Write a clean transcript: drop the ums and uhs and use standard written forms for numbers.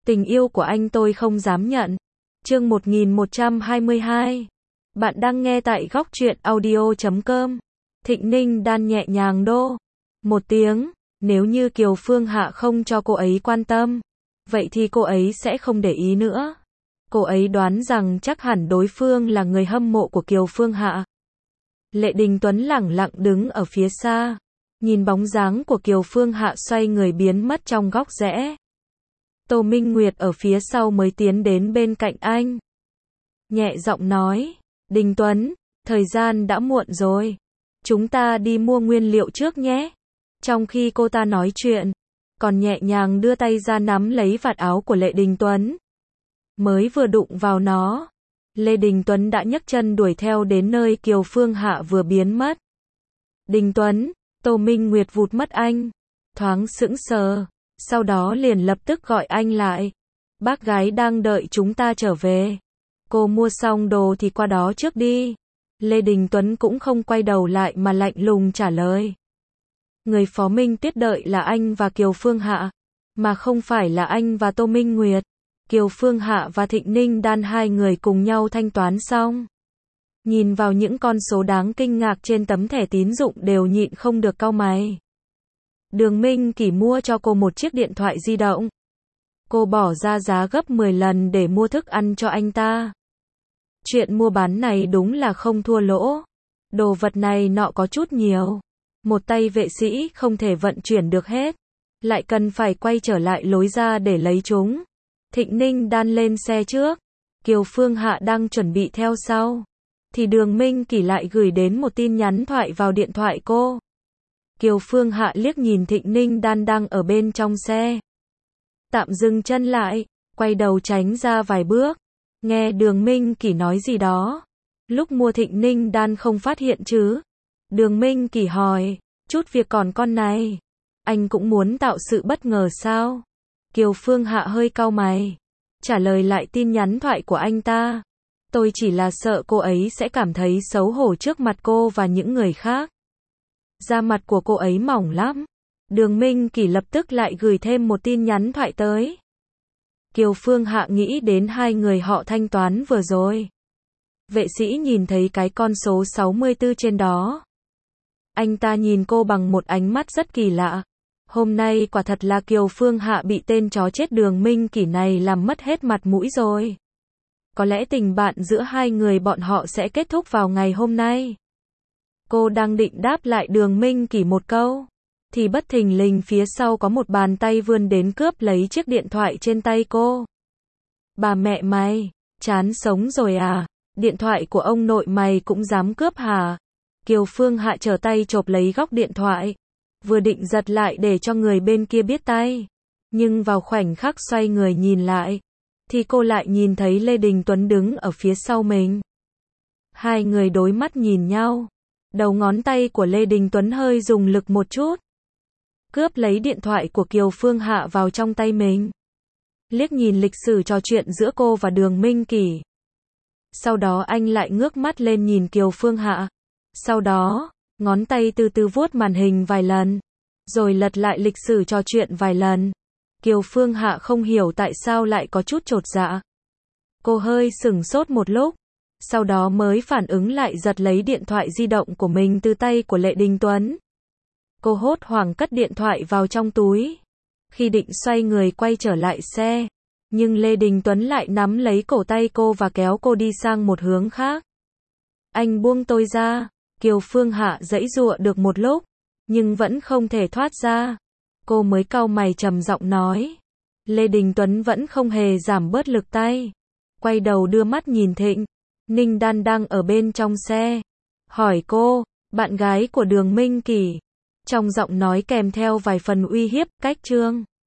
Tình yêu của anh tôi không dám nhận. Chương 1122. Bạn đang nghe tại Góc Truyện Audio.com. Thịnh Ninh Đan nhẹ nhàng đô một tiếng, nếu như Kiều Phương Hạ không cho cô ấy quan tâm, vậy thì cô ấy sẽ không để ý nữa. Cô ấy đoán rằng chắc hẳn đối phương là người hâm mộ của Kiều Phương Hạ. Lệ Đình Tuấn lẳng lặng đứng ở phía xa, nhìn bóng dáng của Kiều Phương Hạ xoay người biến mất trong góc rẽ. Tô Minh Nguyệt ở phía sau mới tiến đến bên cạnh anh. Nhẹ giọng nói, Đình Tuấn, thời gian đã muộn rồi. Chúng ta đi mua nguyên liệu trước nhé. Trong khi cô ta nói chuyện, còn nhẹ nhàng đưa tay ra nắm lấy vạt áo của Lệ Đình Tuấn. Mới vừa đụng vào nó, Lê Đình Tuấn đã nhấc chân đuổi theo đến nơi Kiều Phương Hạ vừa biến mất. Đình Tuấn, Tô Minh Nguyệt vụt mất anh, thoáng sững sờ, sau đó liền lập tức gọi anh lại. Bác gái đang đợi chúng ta trở về. Cô mua xong đồ thì qua đó trước đi. Lê Đình Tuấn cũng không quay đầu lại mà lạnh lùng trả lời. Người Phó Minh Tuyết đợi là anh và Kiều Phương Hạ, mà không phải là anh và Tô Minh Nguyệt. Kiều Phương Hạ và Thịnh Ninh Đan hai người cùng nhau thanh toán xong. Nhìn vào những con số đáng kinh ngạc trên tấm thẻ tín dụng đều nhịn không được cau mày. Đường Minh Kỷ mua cho cô một chiếc điện thoại di động. Cô bỏ ra giá gấp 10 lần để mua thức ăn cho anh ta. Chuyện mua bán này đúng là không thua lỗ. Đồ vật này nọ có chút nhiều. Một tay vệ sĩ không thể vận chuyển được hết. Lại cần phải quay trở lại lối ra để lấy chúng. Thịnh Ninh Đan lên xe trước. Kiều Phương Hạ đang chuẩn bị theo sau. Thì Đường Minh Kỷ lại gửi đến một tin nhắn thoại vào điện thoại cô. Kiều Phương Hạ liếc nhìn Thịnh Ninh Đan đang ở bên trong xe. Tạm dừng chân lại, quay đầu tránh ra vài bước. Nghe Đường Minh Kỷ nói gì đó. Lúc mua Thịnh Ninh Đan không phát hiện chứ. Đường Minh Kỷ hỏi, chút việc còn con này. Anh cũng muốn tạo sự bất ngờ sao? Kiều Phương Hạ hơi cau mày. Trả lời lại tin nhắn thoại của anh ta. Tôi chỉ là sợ cô ấy sẽ cảm thấy xấu hổ trước mặt cô và những người khác. Da mặt của cô ấy mỏng lắm. Đường Minh Kỷ lập tức lại gửi thêm một tin nhắn thoại tới. Kiều Phương Hạ nghĩ đến hai người họ thanh toán vừa rồi. Vệ sĩ nhìn thấy cái con số 64 trên đó. Anh ta nhìn cô bằng một ánh mắt rất kỳ lạ. Hôm nay quả thật là Kiều Phương Hạ bị tên chó chết Đường Minh Kỷ này làm mất hết mặt mũi rồi. Có lẽ tình bạn giữa hai người bọn họ sẽ kết thúc vào ngày hôm nay. Cô đang định đáp lại Đường Minh Kỷ một câu, thì bất thình lình phía sau có một bàn tay vươn đến cướp lấy chiếc điện thoại trên tay cô. Bà mẹ mày, chán sống rồi à? Điện thoại của ông nội mày cũng dám cướp hả? Kiều Phương Hạ trở tay chộp lấy góc điện thoại, vừa định giật lại để cho người bên kia biết tay. Nhưng vào khoảnh khắc xoay người nhìn lại, thì cô lại nhìn thấy Lê Đình Tuấn đứng ở phía sau mình. Hai người đối mắt nhìn nhau. Đầu ngón tay của Lê Đình Tuấn hơi dùng lực một chút. Cướp lấy điện thoại của Kiều Phương Hạ vào trong tay mình. Liếc nhìn lịch sử trò chuyện giữa cô và Đường Minh Kỷ. Sau đó anh lại ngước mắt lên nhìn Kiều Phương Hạ. Sau đó, ngón tay từ từ vuốt màn hình vài lần. Rồi lật lại lịch sử trò chuyện vài lần. Kiều Phương Hạ không hiểu tại sao lại có chút chột dạ. Cô hơi sửng sốt một lúc. Sau đó mới phản ứng lại giật lấy điện thoại di động của mình từ tay của Lệ Đình Tuấn. Cô hốt hoảng cất điện thoại vào trong túi. Khi định xoay người quay trở lại xe, nhưng Lê Đình Tuấn lại nắm lấy cổ tay cô và kéo cô đi sang một hướng khác. Anh buông tôi ra. Kiều Phương Hạ giãy giụa được một lúc, nhưng vẫn không thể thoát ra. Cô mới cau mày trầm giọng nói. Lê Đình Tuấn vẫn không hề giảm bớt lực tay. Quay đầu đưa mắt nhìn Thịnh Ninh Đan đang ở bên trong xe. Hỏi cô, bạn gái của Đường Minh Kỷ. Trong giọng nói kèm theo vài phần uy hiếp, cách trương.